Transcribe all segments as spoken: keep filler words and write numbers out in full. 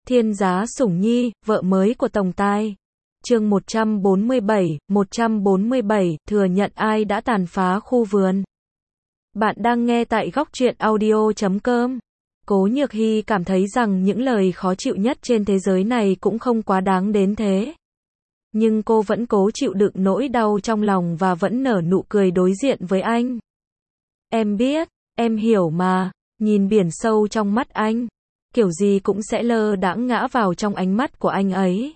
Thiên giá sủng nhi, vợ mới của Tổng Tài. Chương một trăm bốn mươi bảy, một trăm bốn mươi bảy, thừa nhận ai đã tàn phá khu vườn. Bạn đang nghe tại góc truyện audio chấm com. Cố Nhược Hy cảm thấy rằng những lời khó chịu nhất trên thế giới này cũng không quá đáng đến thế. Nhưng cô vẫn cố chịu đựng nỗi đau trong lòng và vẫn nở nụ cười đối diện với anh. Em biết, em hiểu mà, nhìn biển sâu trong mắt anh, kiểu gì cũng sẽ lơ đãng ngã vào trong ánh mắt của anh ấy.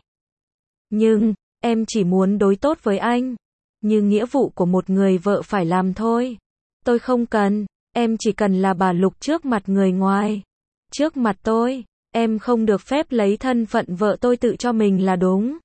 Nhưng, em chỉ muốn đối tốt với anh, như nghĩa vụ của một người vợ phải làm thôi. Tôi không cần, em chỉ cần là bà Lục trước mặt người ngoài. Trước mặt tôi, em không được phép lấy thân phận vợ tôi tự cho mình là đúng.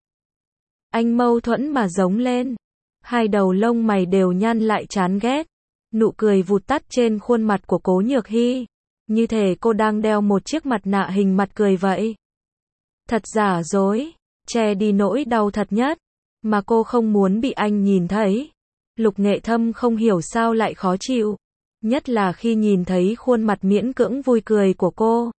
Anh mâu thuẫn mà giống lên. Hai đầu lông mày đều nhăn lại chán ghét. Nụ cười vụt tắt trên khuôn mặt của Cố Nhược Hy. Như thể cô đang đeo một chiếc mặt nạ hình mặt cười vậy. Thật giả dối, che đi nỗi đau thật nhất, mà cô không muốn bị anh nhìn thấy. Lục Nghệ Thâm không hiểu sao lại khó chịu. Nhất là khi nhìn thấy khuôn mặt miễn cưỡng vui cười của cô.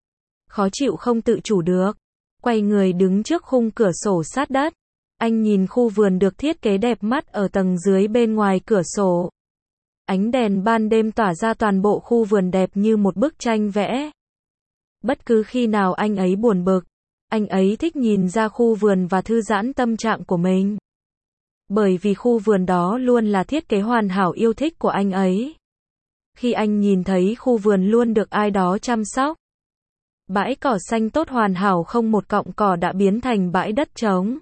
Khó chịu không tự chủ được. Quay người đứng trước khung cửa sổ sát đất. Anh nhìn khu vườn được thiết kế đẹp mắt ở tầng dưới bên ngoài cửa sổ. Ánh đèn ban đêm tỏa ra toàn bộ khu vườn đẹp như một bức tranh vẽ. Bất cứ khi nào anh ấy buồn bực, anh ấy thích nhìn ra khu vườn và thư giãn tâm trạng của mình. Bởi vì khu vườn đó luôn là thiết kế hoàn hảo yêu thích của anh ấy. Khi anh nhìn thấy khu vườn luôn được ai đó chăm sóc. Bãi cỏ xanh tốt hoàn hảo không một cọng cỏ đã biến thành bãi đất trống.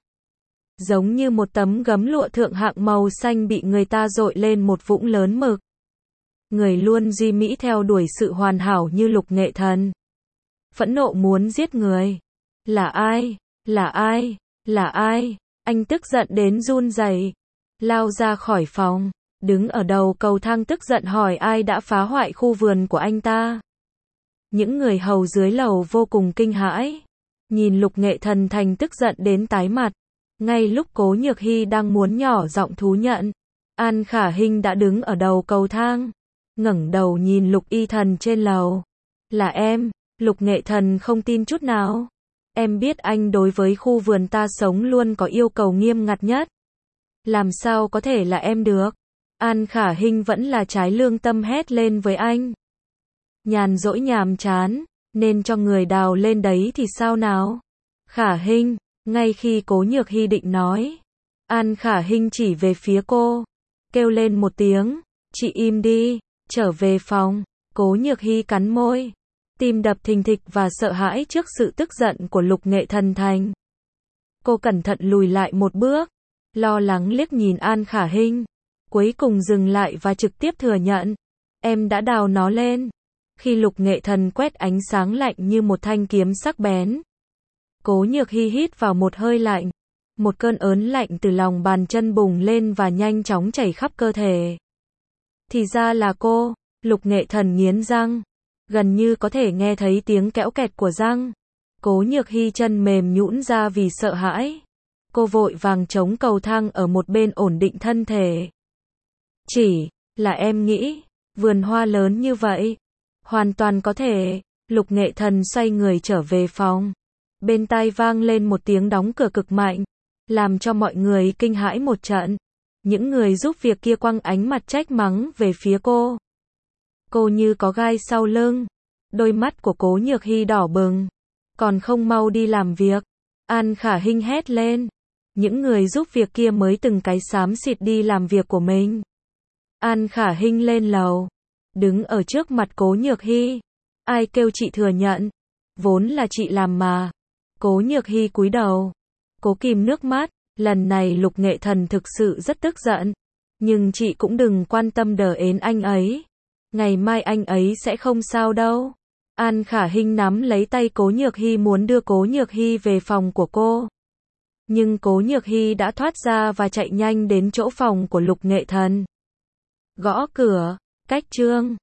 Giống như một tấm gấm lụa thượng hạng màu xanh bị người ta dội lên một vũng lớn mực. Người luôn duy mỹ theo đuổi sự hoàn hảo như Lục Nghệ Thần. Phẫn nộ muốn giết người. Là ai? Là ai? Là ai? Anh tức giận đến run rẩy, lao ra khỏi phòng, đứng ở đầu cầu thang tức giận hỏi ai đã phá hoại khu vườn của anh ta. Những người hầu dưới lầu vô cùng kinh hãi, nhìn Lục Nghệ Thần thành tức giận đến tái mặt. Ngay lúc Cố Nhược Hy đang muốn nhỏ giọng thú nhận, An Khả Hinh đã đứng ở đầu cầu thang, ngẩng đầu nhìn Lục Y Thần trên lầu. Là em. Lục Nghệ Thần không tin chút nào. Em biết anh đối với khu vườn ta sống luôn có yêu cầu nghiêm ngặt nhất. Làm sao có thể là em được? An Khả Hinh vẫn là trái lương tâm hét lên với anh. Nhàn rỗi nhàm chán, nên cho người đào lên đấy thì sao nào? Khả Hinh, ngay khi Cố Nhược Hy định nói, An Khả Hinh chỉ về phía cô, kêu lên một tiếng, chị im đi, trở về phòng. Cố Nhược Hy cắn môi, tim đập thình thịch và sợ hãi trước sự tức giận của Lục Nghệ Thần thành. Cô cẩn thận lùi lại một bước, lo lắng liếc nhìn An Khả Hinh, cuối cùng dừng lại và trực tiếp thừa nhận, em đã đào nó lên. Khi Lục Nghệ Thần quét ánh sáng lạnh như một thanh kiếm sắc bén, Cố Nhược Hy hít vào một hơi lạnh, một cơn ớn lạnh từ lòng bàn chân bùng lên và nhanh chóng chảy khắp cơ thể. Thì ra là cô. Lục Nghệ Thần nghiến răng, gần như có thể nghe thấy tiếng kéo kẹt của răng. Cố Nhược Hy chân mềm nhũn ra vì sợ hãi. Cô vội vàng chống cầu thang ở một bên ổn định thân thể. Chỉ là em nghĩ, vườn hoa lớn như vậy, hoàn toàn có thể. Lục Nghệ Thần xoay người trở về phòng. Bên tai vang lên một tiếng đóng cửa cực mạnh, làm cho mọi người kinh hãi một trận. Những người giúp việc kia quăng ánh mặt trách mắng về phía cô. Cô như có gai sau lưng. Đôi mắt của Cố Nhược Hy đỏ bừng. Còn không mau đi làm việc. An Khả Hinh hét lên. Những người giúp việc kia mới từng cái xám xịt đi làm việc của mình. An Khả Hinh lên lầu, đứng ở trước mặt Cố Nhược Hy. Ai kêu chị thừa nhận? Vốn là chị làm mà. Cố Nhược Hy cúi đầu, cố kìm nước mắt. Lần này Lục Nghệ Thần thực sự rất tức giận. Nhưng chị cũng đừng quan tâm đờ ến anh ấy. Ngày mai anh ấy sẽ không sao đâu. An Khả Hinh nắm lấy tay Cố Nhược Hy muốn đưa Cố Nhược Hy về phòng của cô. Nhưng Cố Nhược Hy đã thoát ra và chạy nhanh đến chỗ phòng của Lục Nghệ Thần. Gõ cửa, cách trương.